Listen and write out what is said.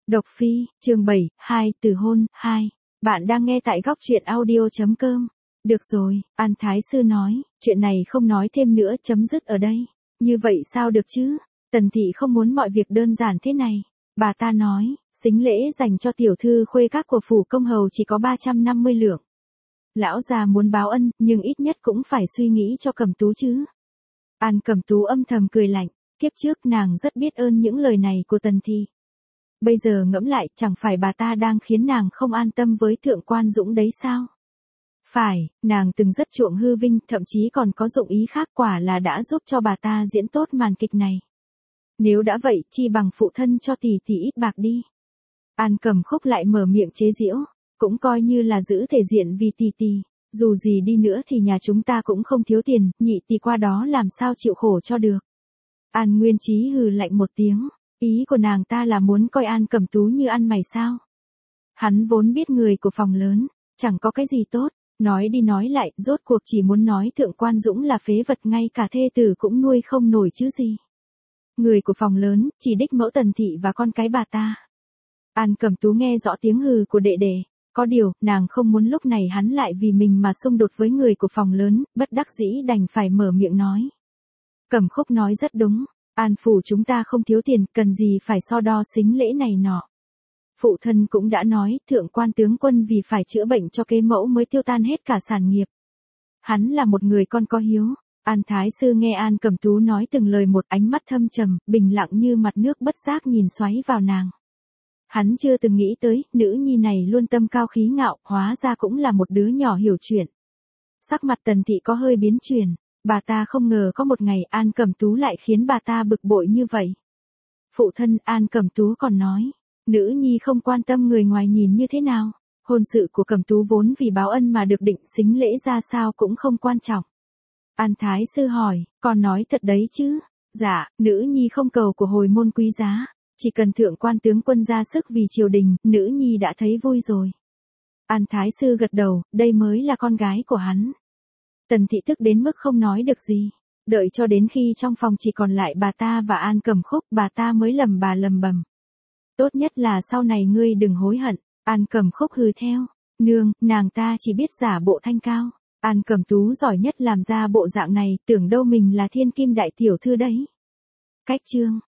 Độc Phi, chương 7, 2, từ hôn, 2. Bạn đang nghe tại góc truyện audio.com. Được rồi, An Thái Sư nói, chuyện này không nói thêm nữa, chấm dứt ở đây. Như vậy sao được chứ? Tần thị không muốn mọi việc đơn giản thế này. Bà ta nói, sính lễ dành cho tiểu thư khuê các của phủ công hầu chỉ có 350 lượng. Lão già muốn báo ân, nhưng ít nhất cũng phải suy nghĩ cho Cẩm Tú chứ. An Cẩm Tú âm thầm cười lạnh, kiếp trước nàng rất biết ơn những lời này của Tần thị. Bây giờ ngẫm lại, chẳng phải bà ta đang khiến nàng không an tâm với Thượng Quan Dũng đấy sao? Phải, nàng từng rất chuộng hư vinh, thậm chí còn có dụng ý khác, quả là đã giúp cho bà ta diễn tốt màn kịch này. Nếu đã vậy, chi bằng phụ thân cho tỷ tỷ ít bạc đi. An Cẩm Khúc lại mở miệng chế giễu, cũng coi như là giữ thể diện vì tỷ tỷ. Dù gì đi nữa thì nhà chúng ta cũng không thiếu tiền, nhị tỷ qua đó làm sao chịu khổ cho được. An Nguyên Chí hừ lạnh một tiếng. Ý của nàng ta là muốn coi An Cẩm Tú như ăn mày sao? Hắn vốn biết người của phòng lớn, chẳng có cái gì tốt, nói đi nói lại, rốt cuộc chỉ muốn nói Thượng Quan Dũng là phế vật, ngay cả thê tử cũng nuôi không nổi chứ gì. Người của phòng lớn, chỉ đích mẫu Tần thị và con cái bà ta. An Cẩm Tú nghe rõ tiếng hừ của đệ đệ, có điều, nàng không muốn lúc này hắn lại vì mình mà xung đột với người của phòng lớn, bất đắc dĩ đành phải mở miệng nói. Cẩm Khúc nói rất đúng. An phủ chúng ta không thiếu tiền, cần gì phải so đo sính lễ này nọ. Phụ thân cũng đã nói, Thượng Quan tướng quân vì phải chữa bệnh cho kế mẫu mới tiêu tan hết cả sản nghiệp. Hắn là một người con có hiếu. An Thái Sư nghe An Cẩm Tú nói từng lời một, ánh mắt thâm trầm, bình lặng như mặt nước, bất giác nhìn xoáy vào nàng. Hắn chưa từng nghĩ tới, nữ nhi này luôn tâm cao khí ngạo, hóa ra cũng là một đứa nhỏ hiểu chuyện. Sắc mặt Tần thị có hơi biến chuyển. Bà ta không ngờ có một ngày An Cẩm Tú lại khiến bà ta bực bội như vậy. Phụ thân, An Cẩm Tú còn nói, nữ nhi không quan tâm người ngoài nhìn như thế nào. Hôn sự của Cẩm Tú vốn vì báo ân mà được định, sính lễ ra sao cũng không quan trọng. An Thái Sư hỏi, con nói thật đấy chứ? Dạ, nữ nhi không cầu của hồi môn quý giá, chỉ cần Thượng Quan tướng quân ra sức vì triều đình, nữ nhi đã thấy vui rồi. An Thái Sư gật đầu, đây mới là con gái của hắn. Tần thị tức đến mức không nói được gì. Đợi cho đến khi trong phòng chỉ còn lại bà ta và An Cẩm Khúc, bà ta mới lầm bầm. Tốt nhất là sau này ngươi đừng hối hận. An Cẩm Khúc hừ theo. Nương, nàng ta chỉ biết giả bộ thanh cao. An Cẩm Tú giỏi nhất làm ra bộ dạng này, tưởng đâu mình là thiên kim đại tiểu thư đấy. Cách chương